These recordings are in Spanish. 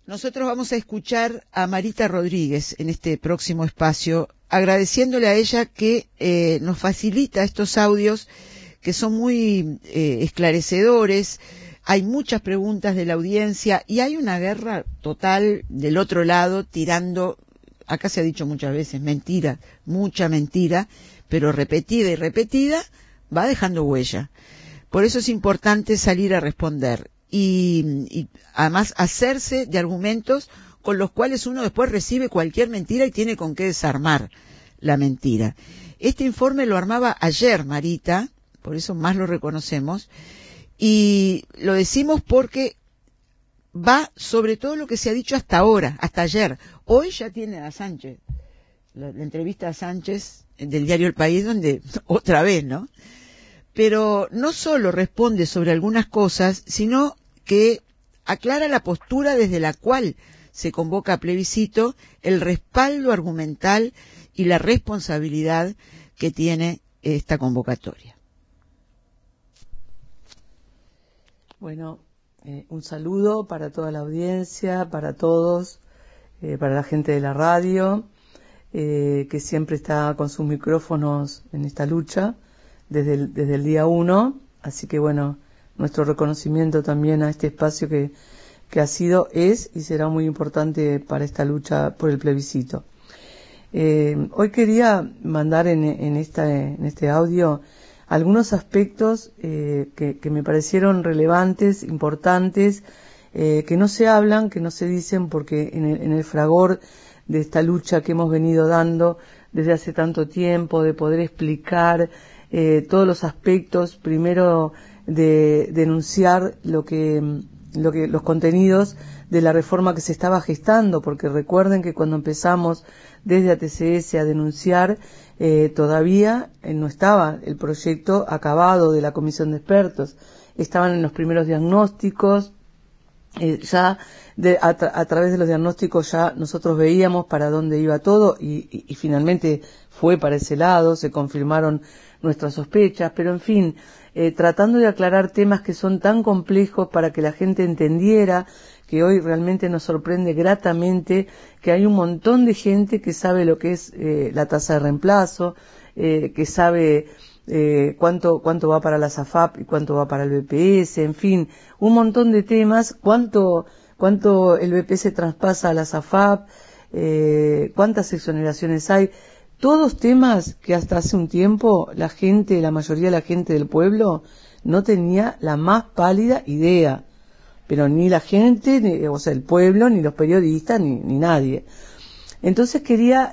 Nosotros vamos a escuchar a Marita Rodríguez en este próximo espacio, agradeciéndole a ella que nos facilita estos audios que son muy esclarecedores. Hay muchas preguntas de la audiencia y hay una guerra total del otro lado tirando, acá se ha dicho muchas veces, mentira, mucha mentira, pero repetida y repetida, va dejando huella. Por eso es importante salir a responder y además hacerse de argumentos con los cuales uno después recibe cualquier mentira y tiene con qué desarmar la mentira. Este informe lo armaba ayer Marita, por eso más lo reconocemos, y lo decimos porque va sobre todo lo que se ha dicho hasta ahora, hasta ayer. Hoy ya tiene a Sánchez, la entrevista a Sánchez del diario El País, donde otra vez, ¿no? Pero no solo responde sobre algunas cosas, sino que aclara la postura desde la cual se convoca a plebiscito, el respaldo argumental y la responsabilidad que tiene esta convocatoria. Bueno, un saludo para toda la audiencia, para todos, para la gente de la radio, que siempre está con sus micrófonos en esta lucha desde el día 1. Así que bueno, nuestro reconocimiento también a este espacio que ha sido, es y será muy importante para esta lucha por el plebiscito. Hoy quería mandar en este audio algunos aspectos que me parecieron relevantes, importantes, que no se hablan, que no se dicen, porque en el fragor de esta lucha que hemos venido dando desde hace tanto tiempo, de poder explicar todos los aspectos, primero de denunciar los contenidos de la reforma que se estaba gestando, porque recuerden que cuando empezamos desde ATCS a denunciar, todavía no estaba el proyecto acabado de la comisión de expertos, estaban en los primeros diagnósticos, a través de los diagnósticos ya nosotros veíamos para dónde iba todo y finalmente fue para ese lado, se confirmaron nuestras sospechas, pero en fin, tratando de aclarar temas que son tan complejos para que la gente entendiera, que hoy realmente nos sorprende gratamente que hay un montón de gente que sabe lo que es la tasa de reemplazo, que sabe cuánto va para la SAFAP y cuánto va para el BPS, en fin, un montón de temas, cuánto el BPS traspasa a la SAFAP, cuántas exoneraciones hay, todos temas que hasta hace un tiempo la mayoría de la gente del pueblo no tenía la más pálida idea, pero ni la gente, o sea, el pueblo, ni los periodistas, ni nadie. Entonces quería,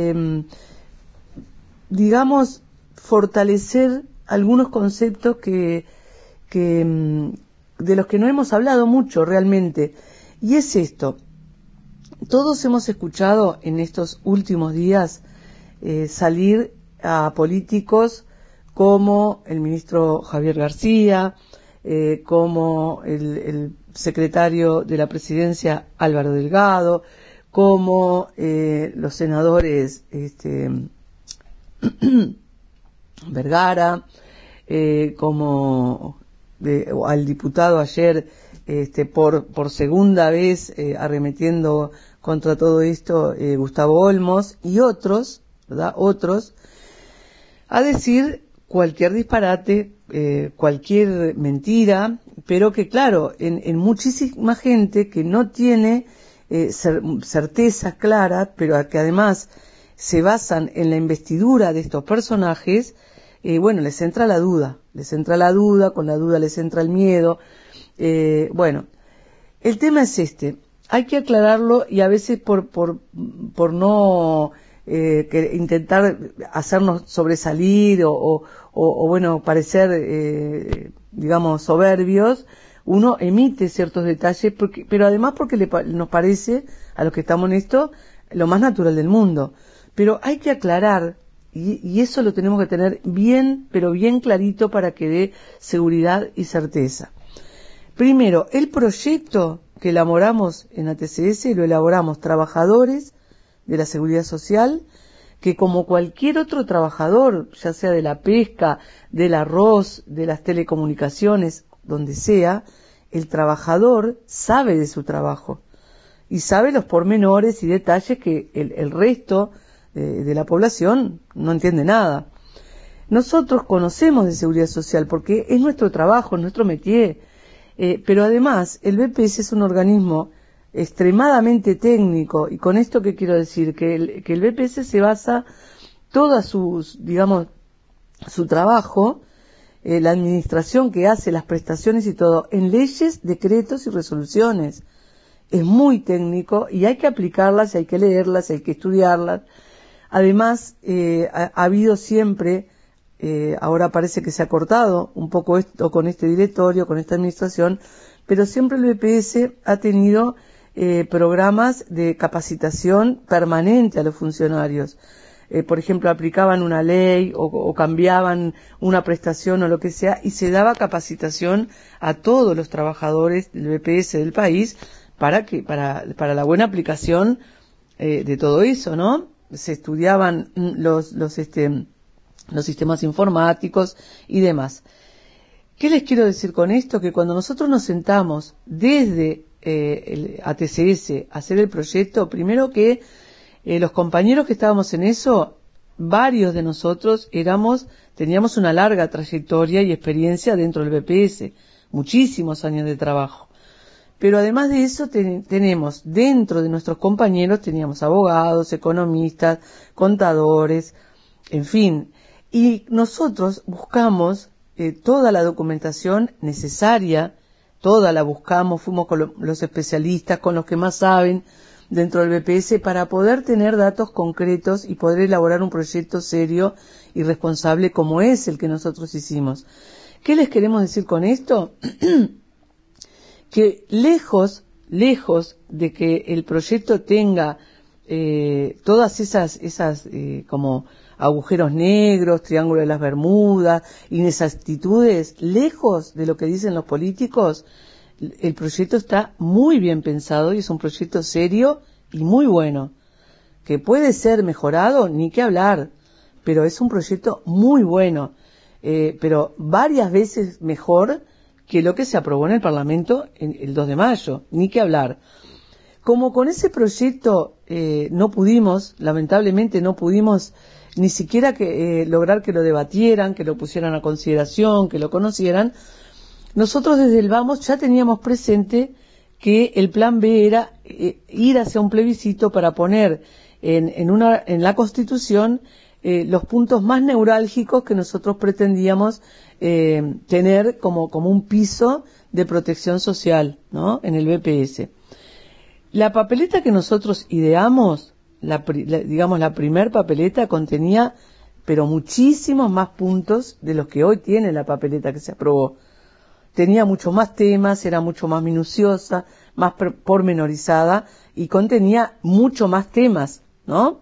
digamos, fortalecer algunos conceptos que de los que no hemos hablado mucho realmente. Y es esto. Todos hemos escuchado en estos últimos días salir a políticos como el ministro Javier García, como el secretario de la presidencia Álvaro Delgado, como los senadores Vergara, como al diputado ayer por segunda vez arremetiendo contra todo esto Gustavo Olmos y otros, ¿verdad? Otros, a decir cualquier disparate, cualquier mentira, pero que claro, en muchísima gente que no tiene certezas claras, pero que además se basan en la investidura de estos personajes, bueno, les entra la duda, con la duda les entra el miedo. Bueno, el tema es hay que aclararlo y a veces por no intentar hacernos sobresalir o bueno, parecer, digamos, soberbios, uno emite ciertos detalles, pero además porque nos parece, a los que estamos en esto, lo más natural del mundo. Pero hay que aclarar, y eso lo tenemos que tener bien, pero bien clarito para que dé seguridad y certeza. Primero, el proyecto que elaboramos en ATCS lo elaboramos trabajadores de la Seguridad Social, que como cualquier otro trabajador, ya sea de la pesca, del arroz, de las telecomunicaciones, donde sea, el trabajador sabe de su trabajo. y sabe los pormenores y detalles que el resto de la población no entiende nada. Nosotros conocemos de seguridad social porque es nuestro trabajo, es nuestro métier, pero además el BPS es un organismo extremadamente técnico, y con esto ¿qué quiero decir? Que el BPS se basa toda su trabajo, la administración que hace, las prestaciones y todo, en leyes, decretos y resoluciones. Es muy técnico y hay que aplicarlas, hay que leerlas, hay que estudiarlas. Además, ha habido siempre, ahora parece que se ha cortado un poco esto con este directorio, con esta administración, pero siempre el BPS ha tenido programas de capacitación permanente a los funcionarios. Por ejemplo, aplicaban una ley o cambiaban una prestación o lo que sea, y se daba capacitación a todos los trabajadores del BPS del país para la buena aplicación de todo eso, ¿no? Se estudiaban los sistemas informáticos y demás. ¿Qué les quiero decir con esto? Que cuando nosotros nos sentamos desde el ATCS a hacer el proyecto, primero que los compañeros que estábamos en eso, varios de nosotros teníamos una larga trayectoria y experiencia dentro del BPS, muchísimos años de trabajo. Pero además de eso tenemos, dentro de nuestros compañeros, teníamos abogados, economistas, contadores, en fin. Y nosotros buscamos toda la documentación necesaria, toda la buscamos, fuimos con los especialistas, con los que más saben dentro del BPS, para poder tener datos concretos y poder elaborar un proyecto serio y responsable como es el que nosotros hicimos. ¿Qué les queremos decir con esto? Que lejos de que el proyecto tenga todas esas como agujeros negros, triángulo de las Bermudas, inexactitudes, lejos de lo que dicen los políticos, el proyecto está muy bien pensado y es un proyecto serio y muy bueno. Que puede ser mejorado, ni qué hablar, pero es un proyecto muy bueno, pero varias veces mejor que lo que se aprobó en el Parlamento el 2 de mayo, ni qué hablar. Como con ese proyecto lamentablemente no pudimos ni siquiera lograr que lo debatieran, que lo pusieran a consideración, que lo conocieran, nosotros desde el Vamos ya teníamos presente que el plan B era ir hacia un plebiscito para poner en la Constitución los puntos más neurálgicos que nosotros pretendíamos tener como un piso de protección social, ¿no?, en el BPS. La papeleta que nosotros ideamos, la primer papeleta contenía, pero muchísimos más puntos de los que hoy tiene la papeleta que se aprobó. Tenía muchos más temas, era mucho más minuciosa, más pormenorizada y contenía mucho más temas, ¿no?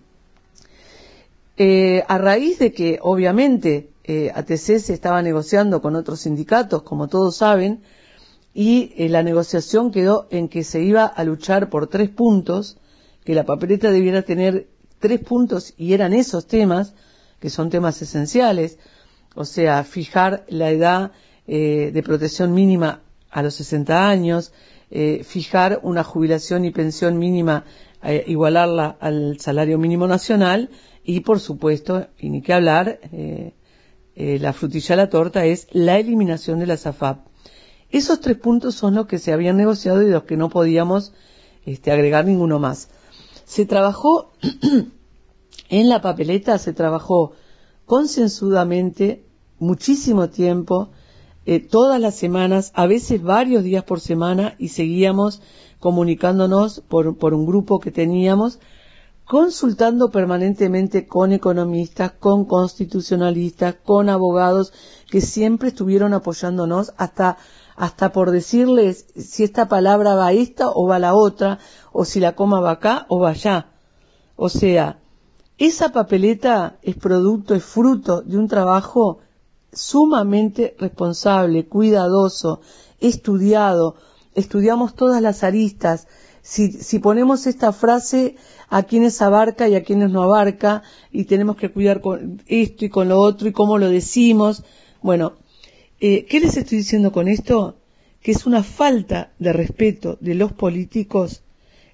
A raíz de que, obviamente, ATC se estaba negociando con otros sindicatos, como todos saben, y la negociación quedó en que se iba a luchar por 3 puntos, que la papeleta debiera tener 3 puntos, y eran esos temas, que son temas esenciales, o sea, fijar la edad de protección mínima a los 60 años, fijar una jubilación y pensión mínima, igualarla al salario mínimo nacional, y por supuesto, y ni qué hablar, la frutilla de la torta es la eliminación de la SAFAP. Esos 3 puntos son los que se habían negociado y los que no podíamos agregar ninguno más. Se trabajó en la papeleta, se trabajó concienzudamente, muchísimo tiempo, todas las semanas, a veces varios días por semana, y seguíamos comunicándonos por un grupo que teníamos, consultando permanentemente con economistas, con constitucionalistas, con abogados que siempre estuvieron apoyándonos hasta por decirles si esta palabra va a esta o va a la otra, o si la coma va acá o va allá. O sea, esa papeleta es fruto de un trabajo sumamente responsable, cuidadoso, estudiado. Estudiamos todas las aristas. Si ponemos esta frase, a quienes abarca y a quienes no abarca, y tenemos que cuidar con esto y con lo otro y cómo lo decimos. Bueno, ¿qué les estoy diciendo con esto? Que es una falta de respeto de los políticos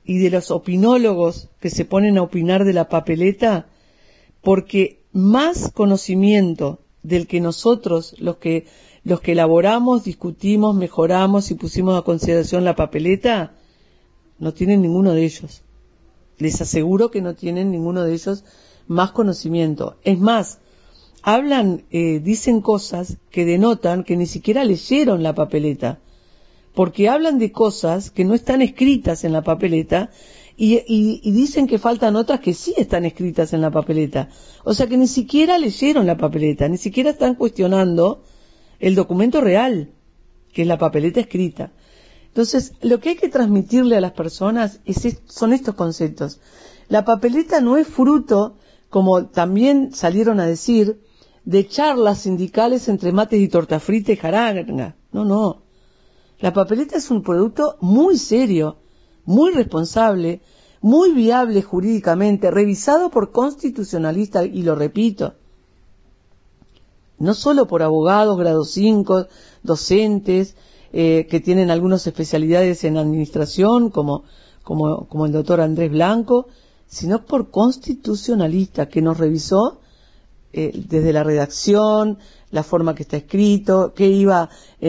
y de los opinólogos que se ponen a opinar de la papeleta, porque más conocimiento del que nosotros, los que elaboramos, discutimos, mejoramos y pusimos a consideración la papeleta, no tienen ninguno de ellos. Les aseguro que no tienen ninguno de ellos más conocimiento. Es más, dicen cosas que denotan que ni siquiera leyeron la papeleta, porque hablan de cosas que no están escritas en la papeleta y dicen que faltan otras que sí están escritas en la papeleta. O sea que ni siquiera leyeron la papeleta, ni siquiera están cuestionando el documento real, que es la papeleta escrita. Entonces, lo que hay que transmitirle a las personas son estos conceptos. La papeleta no es fruto, como también salieron a decir, de charlas sindicales entre mates y torta frita y jaranga. No. La papeleta es un producto muy serio, muy responsable, muy viable jurídicamente, revisado por constitucionalistas, y lo repito, no solo por abogados, grado 5, docentes, que tienen algunas especialidades en administración, como el doctor Andrés Blanco, sino por constitucionalistas que nos revisó desde la redacción, la forma que está escrito, que iba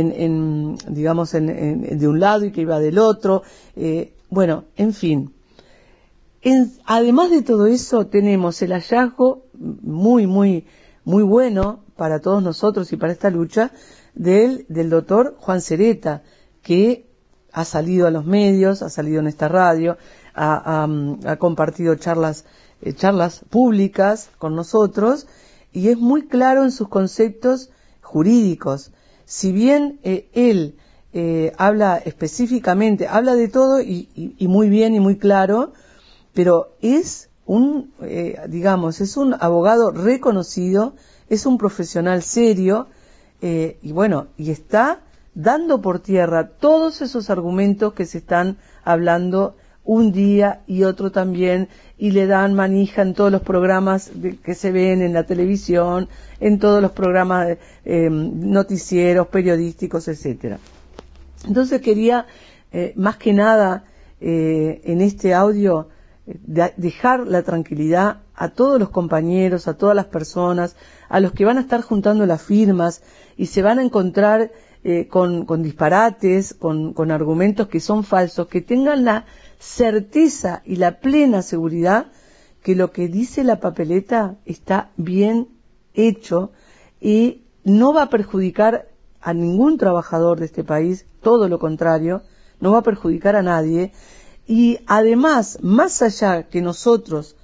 de un lado y que iba del otro, bueno, en fin. Además de todo eso, tenemos el hallazgo muy bueno para todos nosotros y para esta lucha del doctor Juan Sereta, que ha salido a los medios, ha salido en esta radio, ha compartido charlas públicas con nosotros, y es muy claro en sus conceptos jurídicos. Si bien él habla específicamente, habla de todo y muy bien y muy claro, pero es un abogado reconocido, es un profesional serio, y está dando por tierra todos esos argumentos que se están hablando un día y otro también, y le dan manija en todos los programas que se ven en la televisión, en todos los programas noticieros, periodísticos, etcétera. Entonces quería, más que nada, en este audio, dejar la tranquilidad a todos los compañeros, a todas las personas, a los que van a estar juntando las firmas y se van a encontrar con disparates, con argumentos que son falsos, que tengan la certeza y la plena seguridad que lo que dice la papeleta está bien hecho y no va a perjudicar a ningún trabajador de este país, todo lo contrario, no va a perjudicar a nadie. Y además, más allá que nosotros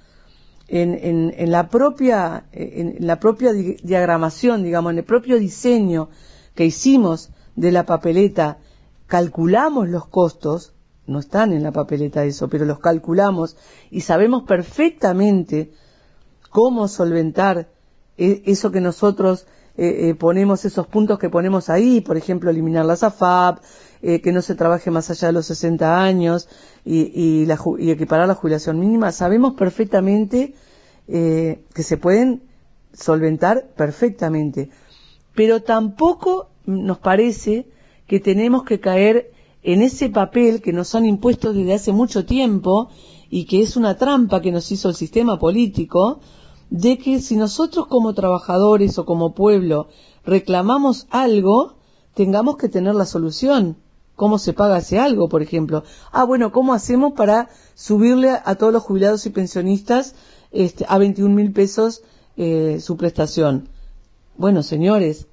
en la propia diagramación, digamos, en el propio diseño que hicimos de la papeleta, calculamos los costos, no están en la papeleta eso, pero los calculamos y sabemos perfectamente cómo solventar eso que nosotros ponemos, esos puntos que ponemos ahí, por ejemplo, eliminar la SAFAP, que no se trabaje más allá de los 60 años y equiparar la jubilación mínima. Sabemos perfectamente que se pueden solventar perfectamente, pero tampoco nos parece que tenemos que caer en ese papel que nos han impuesto desde hace mucho tiempo y que es una trampa que nos hizo el sistema político, de que si nosotros como trabajadores o como pueblo reclamamos algo, tengamos que tener la solución. ¿Cómo se paga ese algo, por ejemplo? ¿Cómo hacemos para subirle a todos los jubilados y pensionistas a 21.000 pesos su prestación? Bueno, señores,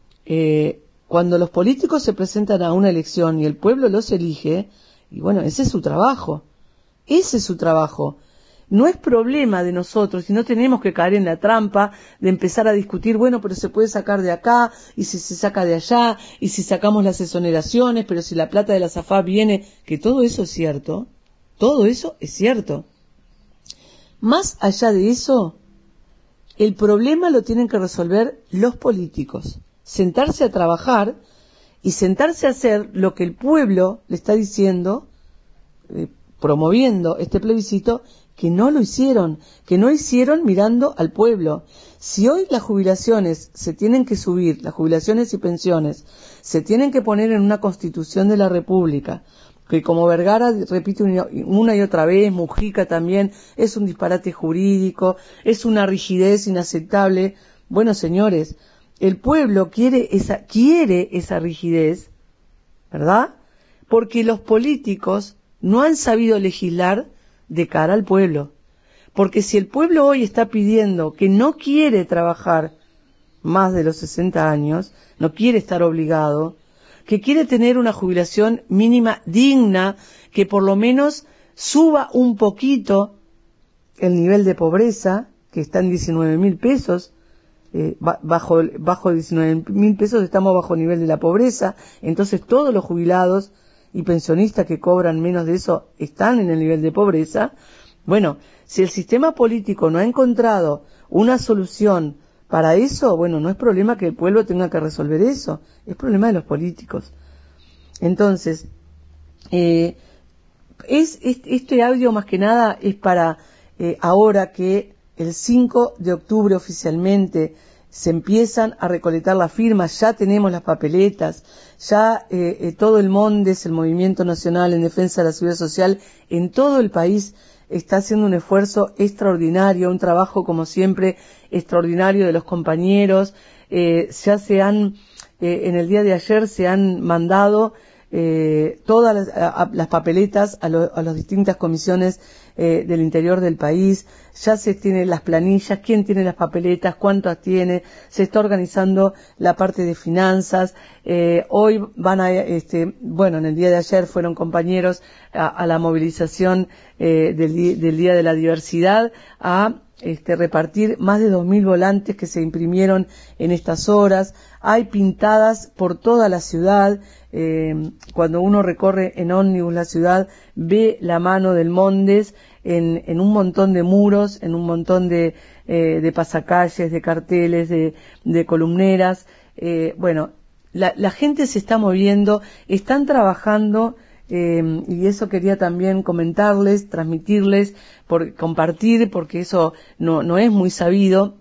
cuando los políticos se presentan a una elección y el pueblo los elige, y bueno, ese es su trabajo. Ese es su trabajo. No es problema de nosotros y no tenemos que caer en la trampa de empezar a discutir, bueno, pero se puede sacar de acá, y si se saca de allá, y si sacamos las exoneraciones, pero si la plata de la SAFAP viene, que todo eso es cierto, todo eso es cierto. Más allá de eso, el problema lo tienen que resolver los políticos, sentarse a trabajar y sentarse a hacer lo que el pueblo le está diciendo, promoviendo este plebiscito, que no lo hicieron, que no hicieron mirando al pueblo. Si hoy las jubilaciones se tienen que subir, las jubilaciones y pensiones, se tienen que poner en una constitución de la República que como Vergara repite una y otra vez, Mujica también, es un disparate jurídico, es una rigidez inaceptable. Bueno, señores, el pueblo quiere esa rigidez, ¿verdad? Porque los políticos no han sabido legislar de cara al pueblo. Porque si el pueblo hoy está pidiendo que no quiere trabajar más de los 60 años, no quiere estar obligado, que quiere tener una jubilación mínima digna, que por lo menos suba un poquito el nivel de pobreza, que está en 19.000 pesos, bajo 19.000 pesos estamos bajo el nivel de la pobreza, entonces todos los jubilados y pensionistas que cobran menos de eso están en el nivel de pobreza. Bueno, si el sistema político no ha encontrado una solución para eso, bueno, no es problema que el pueblo tenga que resolver eso, es problema de los políticos. Entonces, este audio más que nada es para ahora que el 5 de octubre oficialmente se empiezan a recolectar las firmas, ya tenemos las papeletas, ya todo el MONDES, el Movimiento Nacional en Defensa de la Seguridad Social, en todo el país está haciendo un esfuerzo extraordinario, un trabajo como siempre extraordinario de los compañeros. Ya en el día de ayer se han mandado todas las papeletas a las distintas comisiones del interior del país, ya se tienen las planillas, quién tiene las papeletas, cuántas tiene, se está organizando la parte de finanzas. Hoy van en el día de ayer fueron compañeros a la movilización del Día de la Diversidad a repartir más de 2.000 volantes que se imprimieron en estas horas. Hay pintadas por toda la ciudad. Cuando uno recorre en ómnibus la ciudad, ve la mano del Mondes en un montón de muros, en un montón de pasacalles, de carteles, de columneras. La gente se está moviendo, están trabajando, y eso quería también comentarles, transmitirles, compartir, porque eso no es muy sabido.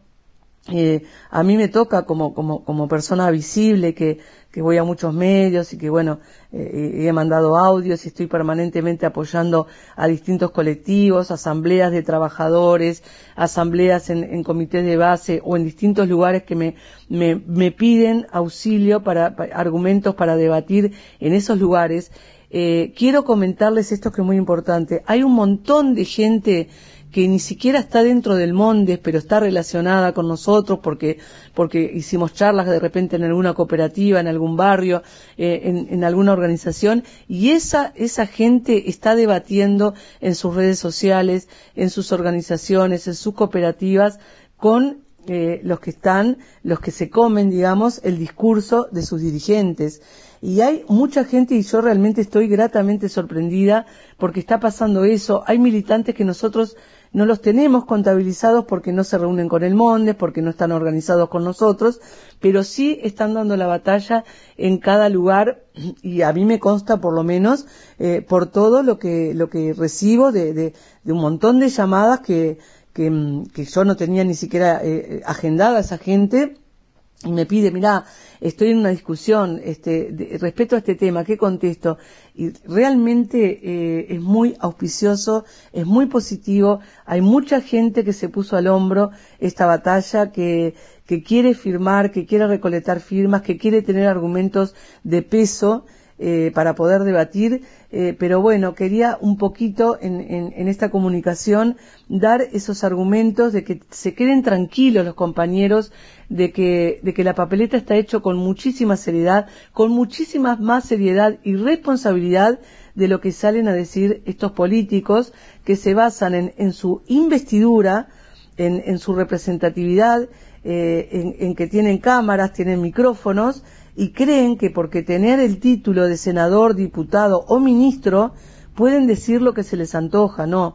A mí me toca como persona visible que voy a muchos medios y que he mandado audios y estoy permanentemente apoyando a distintos colectivos, asambleas de trabajadores, asambleas en comités de base o en distintos lugares que me piden auxilio para argumentos para debatir en esos lugares. Quiero comentarles esto que es muy importante. Hay un montón de gente que ni siquiera está dentro del Mondes, pero está relacionada con nosotros porque hicimos charlas de repente en alguna cooperativa, en algún barrio, en alguna organización, y esa gente está debatiendo en sus redes sociales, en sus organizaciones, en sus cooperativas, con los que se comen, digamos, el discurso de sus dirigentes. Y hay mucha gente, y yo realmente estoy gratamente sorprendida porque está pasando eso. Hay militantes que nosotros no los tenemos contabilizados porque no se reúnen con el Mondes, porque no están organizados con nosotros, pero sí están dando la batalla en cada lugar, y a mí me consta por lo menos por todo lo que recibo de un montón de llamadas que yo no tenía ni siquiera agendada esa gente. Y me pide, mirá, estoy en una discusión respecto a este tema, ¿qué contesto? Y realmente es muy auspicioso, es muy positivo. Hay mucha gente que se puso al hombro esta batalla, que quiere firmar, que quiere recolectar firmas, que quiere tener argumentos de peso para poder debatir. Pero bueno, quería un poquito en esta comunicación dar esos argumentos de que se queden tranquilos los compañeros, de que la papeleta está hecho con muchísima seriedad, con muchísima más seriedad y responsabilidad de lo que salen a decir estos políticos, que se basan en su investidura, en su representatividad, en que tienen cámaras, tienen micrófonos, y creen que porque tener el título de senador, diputado o ministro pueden decir lo que se les antoja. No.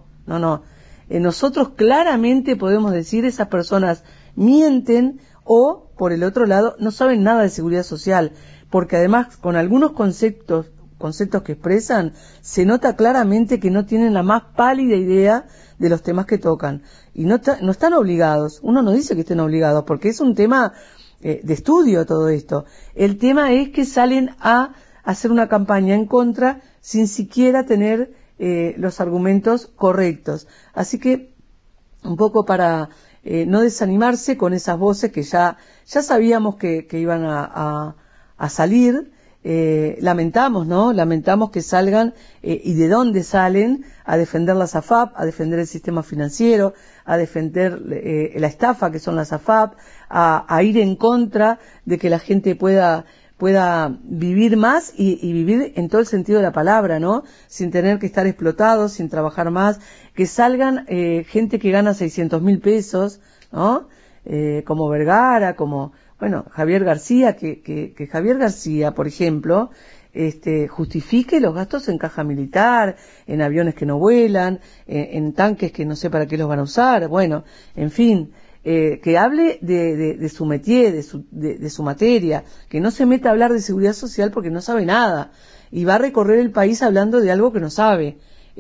Nosotros claramente podemos decir esas personas mienten, o por el otro lado no saben nada de seguridad social, porque además con algunos conceptos que expresan se nota claramente que no tienen la más pálida idea de los temas que tocan, y no están obligados. Uno no dice que estén obligados porque es un tema de estudio todo esto. El tema es que salen a hacer una campaña en contra sin siquiera tener los argumentos correctos. Así que un poco para no desanimarse con esas voces que ya sabíamos que iban a salir. Lamentamos, ¿no? Lamentamos que salgan y de dónde salen a defender las AFAP, a defender el sistema financiero, a defender la estafa que son las AFAP, a ir en contra de que la gente pueda vivir más y vivir en todo el sentido de la palabra, ¿no? Sin tener que estar explotados, sin trabajar más, que salgan gente que gana 600.000 pesos, ¿no? Como Vergara, como, bueno, Javier García, que Javier García, por ejemplo, justifique los gastos en caja militar, en aviones que no vuelan, en tanques que no sé para qué los van a usar, bueno, en fin, que hable de su métier, de su materia, que no se meta a hablar de seguridad social porque no sabe nada, y va a recorrer el país hablando de algo que no sabe,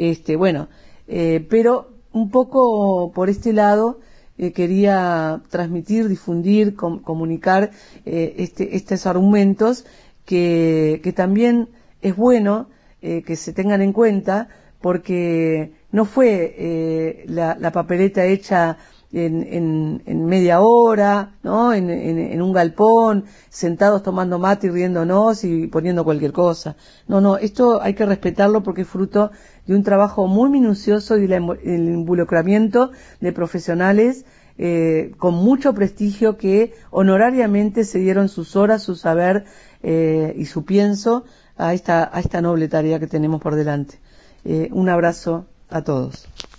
pero un poco por este lado, quería transmitir, difundir, comunicar estos argumentos que también es bueno que se tengan en cuenta, porque no fue la papeleta hecha en media hora, ¿no? En un galpón, sentados tomando mate y riéndonos y poniendo cualquier cosa. No, esto hay que respetarlo porque es fruto de un trabajo muy minucioso y el involucramiento de profesionales con mucho prestigio que honorariamente se dieron sus horas, su saber y su pienso a esta noble tarea que tenemos por delante. Un abrazo a todos.